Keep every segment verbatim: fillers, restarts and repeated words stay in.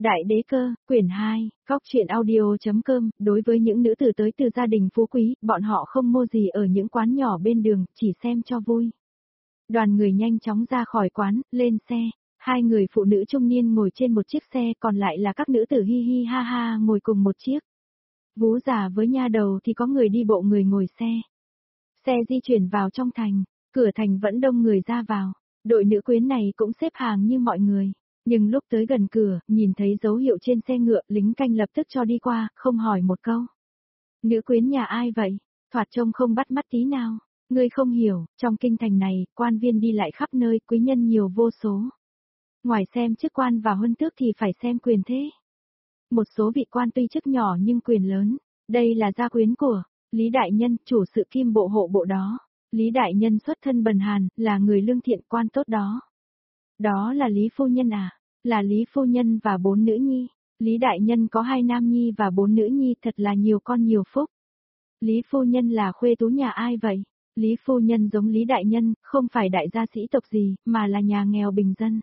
Đại đế cơ, quyển hai, góc truyện audio.com, đối với những nữ tử tới từ gia đình phú quý, bọn họ không mua gì ở những quán nhỏ bên đường, chỉ xem cho vui. Đoàn người nhanh chóng ra khỏi quán, lên xe, hai người phụ nữ trung niên ngồi trên một chiếc xe, còn lại là các nữ tử hi hi ha ha ngồi cùng một chiếc. Vú già với nha đầu thì có người đi bộ người ngồi xe. Xe di chuyển vào trong thành, cửa thành vẫn đông người ra vào, đội nữ quyến này cũng xếp hàng như mọi người. Nhưng lúc tới gần cửa, nhìn thấy dấu hiệu trên xe ngựa, lính canh lập tức cho đi qua, không hỏi một câu. Nữ quyến nhà ai vậy? Thoạt trông không bắt mắt tí nào. Ngươi không hiểu, trong kinh thành này, quan viên đi lại khắp nơi, quý nhân nhiều vô số. Ngoài xem chức quan và huân tước thì phải xem quyền thế. Một số vị quan tuy chức nhỏ nhưng quyền lớn. Đây là gia quyến của Lý Đại Nhân, chủ sự kim bộ hộ bộ đó. Lý Đại Nhân xuất thân bần hàn, là người lương thiện quan tốt đó. Đó là Lý Phu Nhân à? Là Lý Phu Nhân và bốn nữ nhi. Lý Đại Nhân có hai nam nhi và bốn nữ nhi, thật là nhiều con nhiều phúc. Lý Phu Nhân là khuê tú nhà ai vậy? Lý Phu Nhân giống Lý Đại Nhân, không phải đại gia sĩ tộc gì, mà là nhà nghèo bình dân.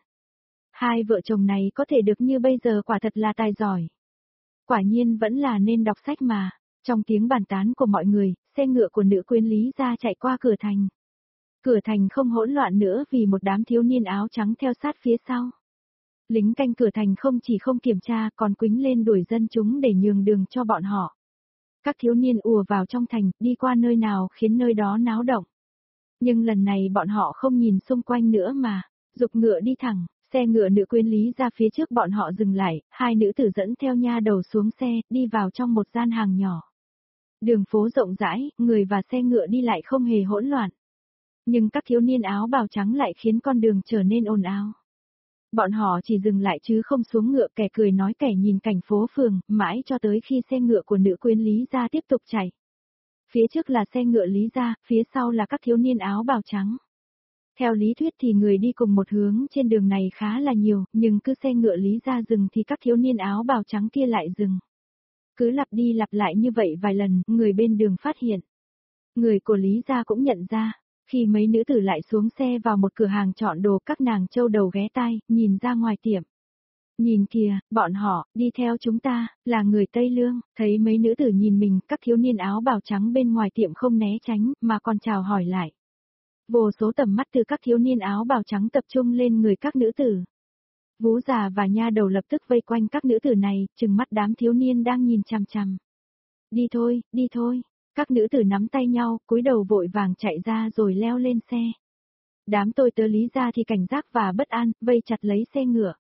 Hai vợ chồng này có thể được như bây giờ quả thật là tài giỏi. Quả nhiên vẫn là nên đọc sách mà. Trong tiếng bàn tán của mọi người, xe ngựa của nữ quyến Lý gia chạy qua cửa thành. Cửa thành không hỗn loạn nữa vì một đám thiếu niên áo trắng theo sát phía sau. Lính canh cửa thành không chỉ không kiểm tra còn quýnh lên đuổi dân chúng để nhường đường cho bọn họ. Các thiếu niên ùa vào trong thành, đi qua nơi nào khiến nơi đó náo động. Nhưng lần này bọn họ không nhìn xung quanh nữa mà, giục ngựa đi thẳng, xe ngựa nữ quyến Lý ra phía trước bọn họ dừng lại, hai nữ tử dẫn theo nha đầu xuống xe, đi vào trong một gian hàng nhỏ. Đường phố rộng rãi, người và xe ngựa đi lại không hề hỗn loạn. Nhưng các thiếu niên áo bào trắng lại khiến con đường trở nên ồn ào. Bọn họ chỉ dừng lại chứ không xuống ngựa, kẻ cười nói kẻ nhìn cảnh phố phường, mãi cho tới khi xe ngựa của nữ quyến Lý gia tiếp tục chạy. Phía trước là xe ngựa Lý gia, phía sau là các thiếu niên áo bào trắng. Theo lý thuyết thì người đi cùng một hướng trên đường này khá là nhiều, nhưng cứ xe ngựa Lý gia dừng thì các thiếu niên áo bào trắng kia lại dừng. Cứ lặp đi lặp lại như vậy vài lần, người bên đường phát hiện. Người của Lý gia cũng nhận ra. Khi mấy nữ tử lại xuống xe vào một cửa hàng chọn đồ, các nàng châu đầu ghé tai, nhìn ra ngoài tiệm. Nhìn kìa, bọn họ, đi theo chúng ta, là người Tây Lương, thấy mấy nữ tử nhìn mình, các thiếu niên áo bào trắng bên ngoài tiệm không né tránh, mà còn chào hỏi lại. Vô số tầm mắt từ các thiếu niên áo bào trắng tập trung lên người các nữ tử. Vú già và nha đầu lập tức vây quanh các nữ tử này, trừng mắt đám thiếu niên đang nhìn chằm chằm. Đi thôi, đi thôi. Các nữ tử nắm tay nhau, cúi đầu vội vàng chạy ra rồi leo lên xe. Đám tôi tớ Lý gia thì cảnh giác và bất an, vây chặt lấy xe ngựa.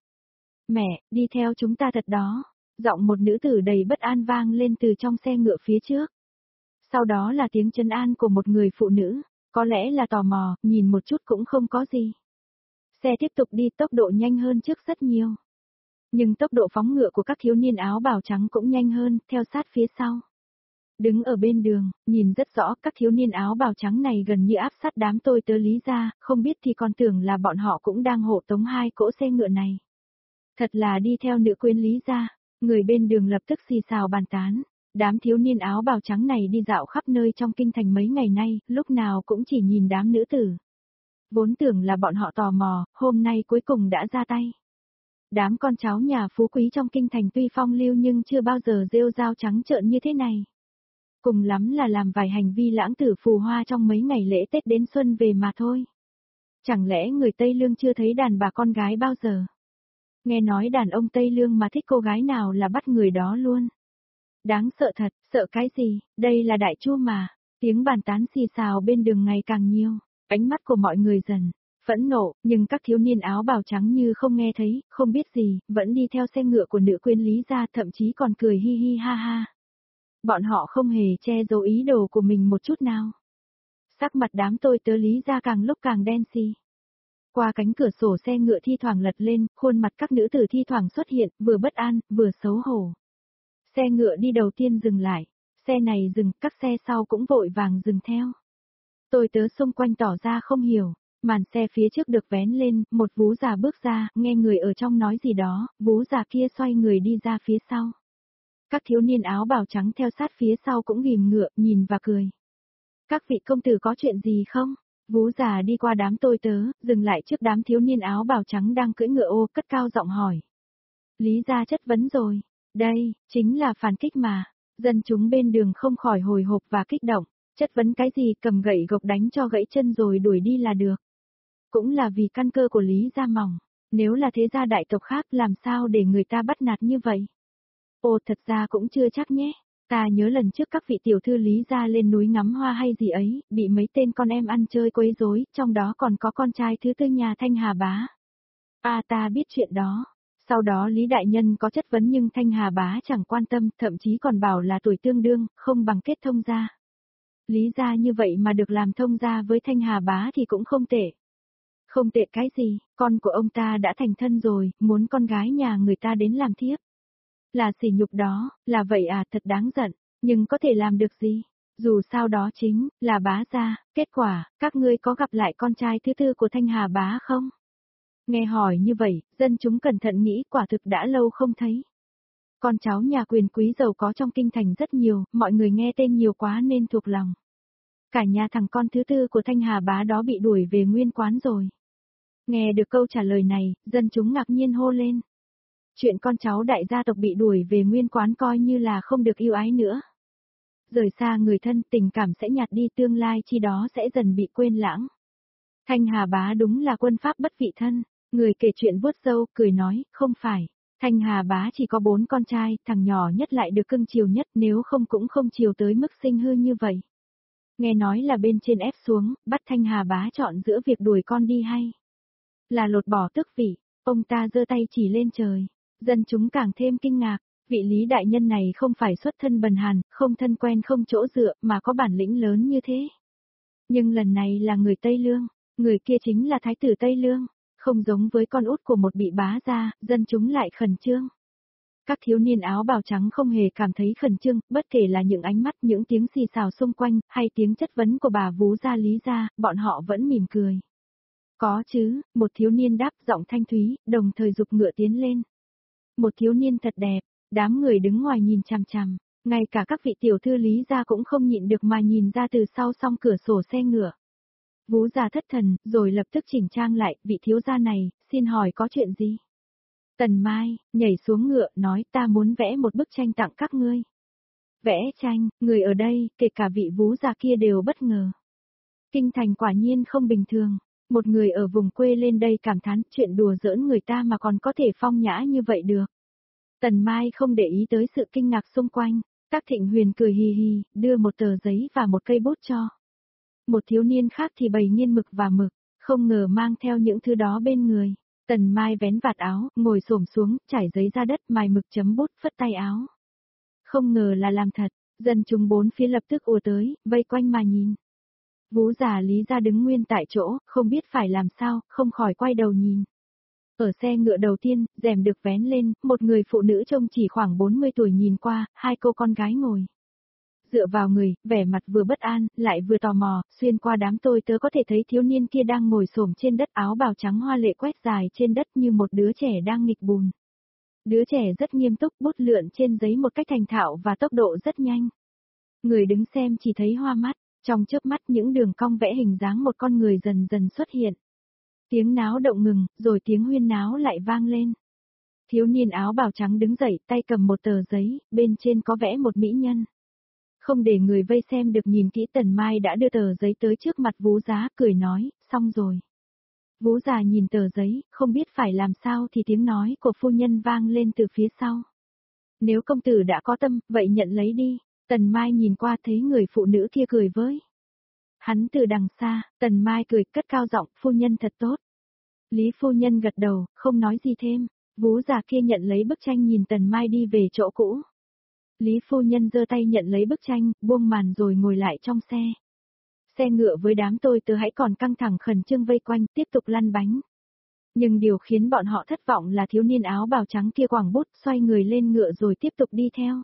Mẹ, đi theo chúng ta thật đó. Giọng một nữ tử đầy bất an vang lên từ trong xe ngựa phía trước. Sau đó là tiếng trấn an của một người phụ nữ, có lẽ là tò mò, nhìn một chút cũng không có gì. Xe tiếp tục đi tốc độ nhanh hơn trước rất nhiều. Nhưng tốc độ phóng ngựa của các thiếu niên áo bào trắng cũng nhanh hơn, theo sát phía sau. Đứng ở bên đường, nhìn rất rõ các thiếu niên áo bào trắng này gần như áp sát đám tôi tớ Lý gia, không biết thì còn tưởng là bọn họ cũng đang hộ tống hai cỗ xe ngựa này. Thật là đi theo nữ quyến Lý gia, người bên đường lập tức xì xào bàn tán. Đám thiếu niên áo bào trắng này đi dạo khắp nơi trong kinh thành mấy ngày nay, lúc nào cũng chỉ nhìn đám nữ tử. Vốn tưởng là bọn họ tò mò, hôm nay cuối cùng đã ra tay. Đám con cháu nhà phú quý trong kinh thành tuy phong lưu nhưng chưa bao giờ rêu rao trắng trợn như thế này. Cùng lắm là làm vài hành vi lãng tử phù hoa trong mấy ngày lễ Tết đến xuân về mà thôi. Chẳng lẽ người Tây Lương chưa thấy đàn bà con gái bao giờ? Nghe nói đàn ông Tây Lương mà thích cô gái nào là bắt người đó luôn. Đáng sợ thật, sợ cái gì, đây là Đại Chu mà. Tiếng bàn tán xì xào bên đường ngày càng nhiều, ánh mắt của mọi người dần phẫn nộ, nhưng các thiếu niên áo bào trắng như không nghe thấy, không biết gì, vẫn đi theo xe ngựa của nữ quyến Lý gia, thậm chí còn cười hi hi ha ha. Bọn họ không hề che giấu ý đồ của mình một chút nào. Sắc mặt đám tôi tớ Lý gia càng lúc càng đen xì. Qua cánh cửa sổ xe ngựa thi thoảng lật lên, khuôn mặt các nữ tử thi thoảng xuất hiện, vừa bất an, vừa xấu hổ. Xe ngựa đi đầu tiên dừng lại, xe này dừng, các xe sau cũng vội vàng dừng theo. Tôi tớ xung quanh tỏ ra không hiểu, màn xe phía trước được vén lên, một vú già bước ra, nghe người ở trong nói gì đó, vú già kia xoay người đi ra phía sau. Các thiếu niên áo bào trắng theo sát phía sau cũng ghim ngựa, nhìn và cười. Các vị công tử có chuyện gì không? Vú già đi qua đám tôi tớ, dừng lại trước đám thiếu niên áo bào trắng đang cưỡi ngựa ô, cất cao giọng hỏi. Lý gia chất vấn rồi. Đây, chính là phản kích mà. Dân chúng bên đường không khỏi hồi hộp và kích động. Chất vấn cái gì, cầm gậy gộc đánh cho gãy chân rồi đuổi đi là được. Cũng là vì căn cơ của Lý gia mỏng. Nếu là thế gia đại tộc khác làm sao để người ta bắt nạt như vậy? Ồ, thật ra cũng chưa chắc nhé. Ta nhớ lần trước các vị tiểu thư Lý gia lên núi ngắm hoa hay gì ấy, bị mấy tên con em ăn chơi quấy rối, trong đó còn có con trai thứ tư nhà Thanh Hà Bá. À, ta biết chuyện đó. Sau đó Lý Đại Nhân có chất vấn nhưng Thanh Hà Bá chẳng quan tâm, thậm chí còn bảo là tuổi tương đương, không bằng kết thông gia. Lý gia như vậy mà được làm thông gia với Thanh Hà Bá thì cũng không tệ. Không tệ cái gì, con của ông ta đã thành thân rồi, muốn con gái nhà người ta đến làm thiếp. Là sỉ nhục đó, là vậy à, thật đáng giận, nhưng có thể làm được gì? Dù sao đó chính là Bá gia, kết quả, các ngươi có gặp lại con trai thứ tư của Thanh Hà Bá không? Nghe hỏi như vậy, dân chúng cẩn thận nghĩ quả thực đã lâu không thấy. Con cháu nhà quyền quý giàu có trong kinh thành rất nhiều, mọi người nghe tên nhiều quá nên thuộc lòng. Cả nhà thằng con thứ tư của Thanh Hà Bá đó bị đuổi về nguyên quán rồi. Nghe được câu trả lời này, dân chúng ngạc nhiên hô lên. Chuyện con cháu đại gia tộc bị đuổi về nguyên quán coi như là không được yêu ái nữa. Rời xa người thân, tình cảm sẽ nhạt đi, tương lai chi đó sẽ dần bị quên lãng. Thanh Hà Bá đúng là quân pháp bất vị thân. Người kể chuyện vuốt râu, cười nói, không phải. Thanh Hà Bá chỉ có bốn con trai, thằng nhỏ nhất lại được cưng chiều nhất, nếu không cũng không chiều tới mức sinh hư như vậy. Nghe nói là bên trên ép xuống, bắt Thanh Hà Bá chọn giữa việc đuổi con đi hay là lột bỏ tước vị. Ông ta giơ tay chỉ lên trời. Dân chúng càng thêm kinh ngạc, vị Lý đại nhân này không phải xuất thân bần hàn, không thân quen không chỗ dựa mà có bản lĩnh lớn như thế. Nhưng lần này là người Tây Lương, người kia chính là thái tử Tây Lương, không giống với con út của một bị bá gia, dân chúng lại khẩn trương. Các thiếu niên áo bào trắng không hề cảm thấy khẩn trương, bất kể là những ánh mắt, những tiếng xì xào xung quanh, hay tiếng chất vấn của bà vú gia Lý gia, bọn họ vẫn mỉm cười. Có chứ, một thiếu niên đáp giọng thanh thúy, đồng thời giục ngựa tiến lên. Một thiếu niên thật đẹp, đám người đứng ngoài nhìn chằm chằm, ngay cả các vị tiểu thư Lý gia cũng không nhịn được mà nhìn ra từ sau song cửa sổ xe ngựa. Vú già thất thần, rồi lập tức chỉnh trang lại, vị thiếu gia này, xin hỏi có chuyện gì? Tần Mai, nhảy xuống ngựa, nói ta muốn vẽ một bức tranh tặng các ngươi. Vẽ tranh, người ở đây, kể cả vị vú già kia đều bất ngờ. Kinh thành quả nhiên không bình thường, một người ở vùng quê lên đây cảm thán chuyện đùa giỡn người ta mà còn có thể phong nhã như vậy được. Tần Mai không để ý tới sự kinh ngạc xung quanh, Tác Thịnh Huyền cười hì hì, đưa một tờ giấy và một cây bút cho. Một thiếu niên khác thì bày nghiên mực và mực, không ngờ mang theo những thứ đó bên người. Tần Mai vén vạt áo, ngồi xổm xuống, trải giấy ra đất, mài mực chấm bút, phất tay áo. Không ngờ là làm thật, dân chúng bốn phía lập tức ùa tới, vây quanh mà nhìn. Vú già Lý gia đứng nguyên tại chỗ, không biết phải làm sao, không khỏi quay đầu nhìn. Ở xe ngựa đầu tiên, rèm được vén lên, một người phụ nữ trông chỉ khoảng bốn mươi tuổi nhìn qua, hai cô con gái ngồi. Dựa vào người, vẻ mặt vừa bất an, lại vừa tò mò, xuyên qua đám tôi tớ có thể thấy thiếu niên kia đang ngồi xổm trên đất, áo bào trắng hoa lệ quét dài trên đất như một đứa trẻ đang nghịch bùn. Đứa trẻ rất nghiêm túc, bút lượn trên giấy một cách thành thạo và tốc độ rất nhanh. Người đứng xem chỉ thấy hoa mắt, trong chớp mắt những đường cong vẽ hình dáng một con người dần dần xuất hiện. Tiếng náo động ngừng, rồi tiếng huyên náo lại vang lên. Thiếu niên áo bào trắng đứng dậy, tay cầm một tờ giấy, bên trên có vẽ một mỹ nhân. Không để người vây xem được nhìn kỹ, Tần Mai đã đưa tờ giấy tới trước mặt vú giá, cười nói, xong rồi. Vú già nhìn tờ giấy, không biết phải làm sao thì tiếng nói của phu nhân vang lên từ phía sau. Nếu công tử đã có tâm, vậy nhận lấy đi. Tần Mai nhìn qua thấy người phụ nữ kia cười với. Hắn từ đằng xa, Tần Mai cười cất cao giọng, phu nhân thật tốt. Lý phu nhân gật đầu, không nói gì thêm. Vú già kia nhận lấy bức tranh nhìn Tần Mai đi về chỗ cũ. Lý phu nhân giơ tay nhận lấy bức tranh, buông màn rồi ngồi lại trong xe. Xe ngựa với đám tôi tớ hãy còn căng thẳng khẩn trương vây quanh, tiếp tục lăn bánh. Nhưng điều khiến bọn họ thất vọng là thiếu niên áo bào trắng kia quẳng bút, xoay người lên ngựa rồi tiếp tục đi theo.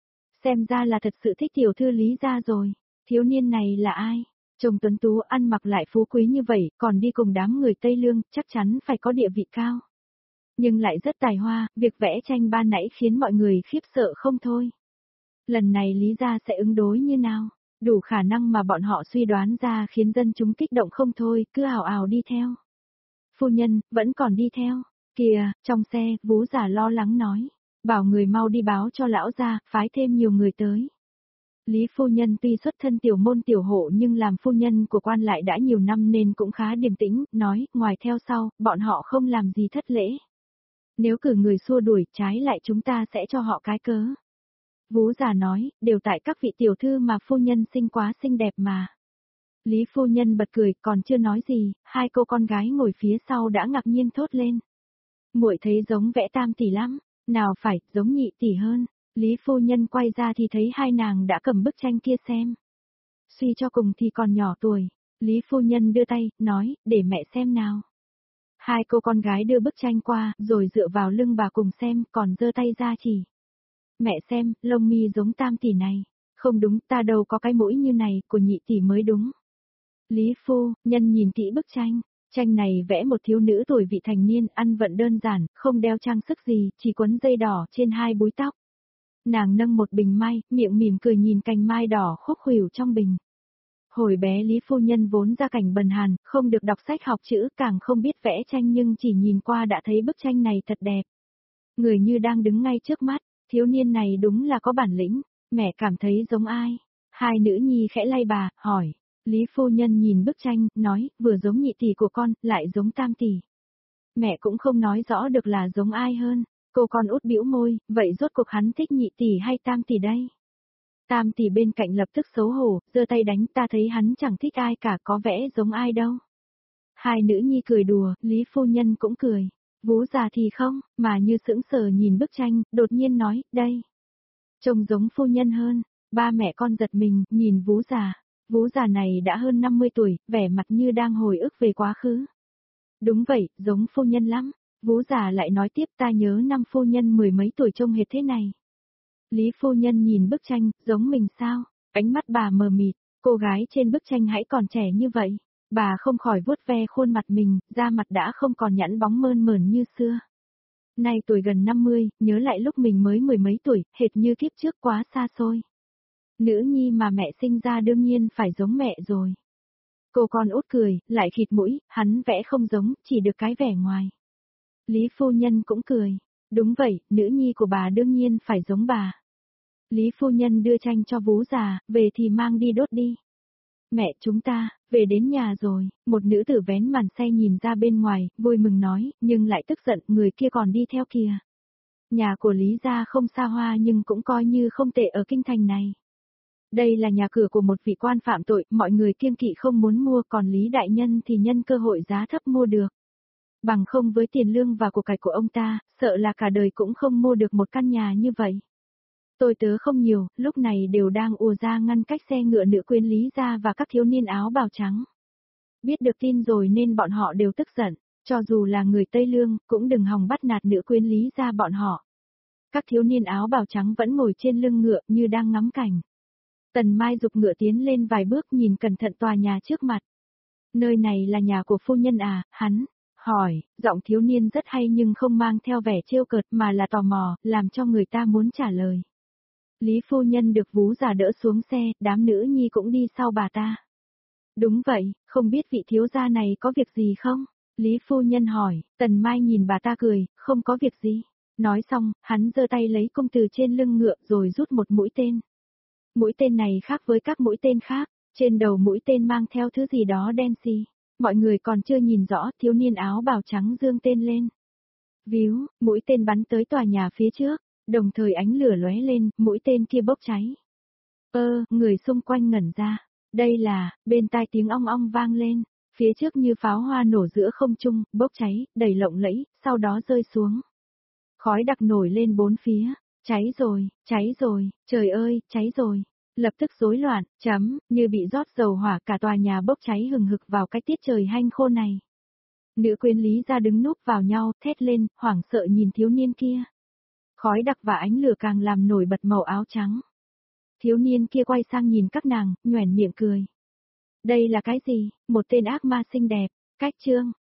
Xem ra là thật sự thích tiểu thư Lý gia rồi. Thiếu niên này là ai? Chồng tuấn tú ăn mặc lại phú quý như vậy, còn đi cùng đám người Tây Lương, chắc chắn phải có địa vị cao. Nhưng lại rất tài hoa, việc vẽ tranh ban nãy khiến mọi người khiếp sợ không thôi. Lần này Lý gia sẽ ứng đối như nào? Đủ khả năng mà bọn họ suy đoán ra khiến dân chúng kích động không thôi, cứ ào ào đi theo. Phu nhân, vẫn còn đi theo. Kìa, trong xe, Vú già lo lắng nói. Bảo người mau đi báo cho lão gia, phái thêm nhiều người tới. Lý phu nhân tuy xuất thân tiểu môn tiểu hộ nhưng làm phu nhân của quan lại đã nhiều năm nên cũng khá điềm tĩnh, nói, ngoài theo sau, bọn họ không làm gì thất lễ. Nếu cử người xua đuổi, trái lại chúng ta sẽ cho họ cái cớ. Vú già nói, đều tại các vị tiểu thư mà phu nhân sinh quá xinh đẹp mà. Lý phu nhân bật cười, còn chưa nói gì, hai cô con gái ngồi phía sau đã ngạc nhiên thốt lên. Muội thấy giống vẽ Tam tỷ lắm, nào phải, giống Nhị tỷ hơn. Lý phu nhân quay ra thì thấy hai nàng đã cầm bức tranh kia xem. Suy cho cùng thì còn nhỏ tuổi, Lý phu nhân đưa tay, nói, để mẹ xem nào. Hai cô con gái đưa bức tranh qua, rồi dựa vào lưng bà cùng xem, còn giơ tay ra chỉ. Mẹ xem, lông mi giống Tam tỷ này. Không đúng, ta đâu có cái mũi như này, của Nhị tỷ mới đúng. Lý phu nhân nhìn kỹ bức tranh. Tranh này vẽ một thiếu nữ tuổi vị thành niên, ăn vận đơn giản, không đeo trang sức gì, chỉ quấn dây đỏ trên hai búi tóc. Nàng nâng một bình mai, miệng mỉm cười nhìn cành mai đỏ khúc khuỷu trong bình. Hồi bé Lý phu nhân vốn ra cảnh bần hàn, không được đọc sách học chữ, càng không biết vẽ tranh nhưng chỉ nhìn qua đã thấy bức tranh này thật đẹp. Người như đang đứng ngay trước mắt, thiếu niên này đúng là có bản lĩnh, mẹ cảm thấy giống ai? Hai nữ nhi khẽ lay bà, hỏi. Lý phu nhân nhìn bức tranh, nói, vừa giống Nhị tỷ của con, lại giống Tam tỷ. Mẹ cũng không nói rõ được là giống ai hơn. Cô con út bĩu môi, vậy rốt cuộc hắn thích Nhị tỷ hay Tam tỷ đây? Tam tỷ bên cạnh lập tức xấu hổ, giơ tay đánh, ta thấy hắn chẳng thích ai cả, có vẽ giống ai đâu. Hai nữ nhi cười đùa, Lý phu nhân cũng cười. Vú già thì không, mà như sững sờ nhìn bức tranh, đột nhiên nói, đây. Trông giống phu nhân hơn. Ba mẹ con giật mình, nhìn vú già. Vú già này đã hơn năm mươi tuổi, vẻ mặt như đang hồi ức về quá khứ. Đúng vậy, giống phu nhân lắm. Vú già lại nói tiếp, ta nhớ năm phu nhân mười mấy tuổi trông hệt thế này. Lý phu nhân nhìn bức tranh, giống mình sao? Ánh mắt bà mờ mịt, cô gái trên bức tranh hãy còn trẻ như vậy. Bà không khỏi vuốt ve khuôn mặt mình, da mặt đã không còn nhẵn bóng mơn mởn như xưa. Nay tuổi gần năm mươi, nhớ lại lúc mình mới mười mấy tuổi, hệt như kiếp trước quá xa xôi. Nữ nhi mà mẹ sinh ra đương nhiên phải giống mẹ rồi. Cô con út cười, lại khịt mũi, hắn vẽ không giống, chỉ được cái vẻ ngoài. Lý phu nhân cũng cười. Đúng vậy, nữ nhi của bà đương nhiên phải giống bà. Lý phu nhân đưa tranh cho vú già, về thì mang đi đốt đi. Mẹ chúng ta, về đến nhà rồi, một nữ tử vén màn xe nhìn ra bên ngoài, vui mừng nói, nhưng lại tức giận, người kia còn đi theo kìa. Nhà của Lý gia không xa hoa nhưng cũng coi như không tệ ở kinh thành này. Đây là nhà cửa của một vị quan phạm tội, mọi người kiêng kỵ không muốn mua, còn Lý đại nhân thì nhân cơ hội giá thấp mua được. Bằng không với tiền lương và của cải của ông ta, sợ là cả đời cũng không mua được một căn nhà như vậy. Tôi tớ không nhiều, lúc này đều đang ùa ra ngăn cách xe ngựa nữ quyến Lý gia và các thiếu niên áo bào trắng. Biết được tin rồi nên bọn họ đều tức giận, cho dù là người Tây Lương, cũng đừng hòng bắt nạt nữ quyến Lý gia bọn họ. Các thiếu niên áo bào trắng vẫn ngồi trên lưng ngựa như đang ngắm cảnh. Tần Mai giục ngựa tiến lên vài bước nhìn cẩn thận tòa nhà trước mặt. Nơi này là nhà của phu nhân à, hắn, hỏi, giọng thiếu niên rất hay nhưng không mang theo vẻ trêu cợt mà là tò mò, làm cho người ta muốn trả lời. Lý phu nhân được vú già đỡ xuống xe, đám nữ nhi cũng đi sau bà ta. Đúng vậy, không biết vị thiếu gia này có việc gì không? Lý phu nhân hỏi, Tần Mai nhìn bà ta cười, không có việc gì. Nói xong, hắn giơ tay lấy cung từ trên lưng ngựa rồi rút một mũi tên. Mũi tên này khác với các mũi tên khác, trên đầu mũi tên mang theo thứ gì đó đen xì. Mọi người còn chưa nhìn rõ, thiếu niên áo bào trắng giương tên lên. Víu, mũi tên bắn tới tòa nhà phía trước, đồng thời ánh lửa lóe lên, mũi tên kia bốc cháy. Ơ, người xung quanh ngẩn ra. Đây là, bên tai tiếng ong ong vang lên, phía trước như pháo hoa nổ giữa không trung, bốc cháy, đầy lộng lẫy, sau đó rơi xuống. Khói đặc nổi lên bốn phía. Cháy rồi, cháy rồi, trời ơi, cháy rồi. Lập tức rối loạn, chấm, như bị rót dầu hỏa, cả tòa nhà bốc cháy hừng hực vào cái tiết trời hanh khô này. Nữ quyến Lý gia đứng núp vào nhau, thét lên, hoảng sợ nhìn thiếu niên kia. Khói đặc và ánh lửa càng làm nổi bật màu áo trắng. Thiếu niên kia quay sang nhìn các nàng, nhoẻn miệng cười. Đây là cái gì? Một tên ác ma xinh đẹp, cách chương.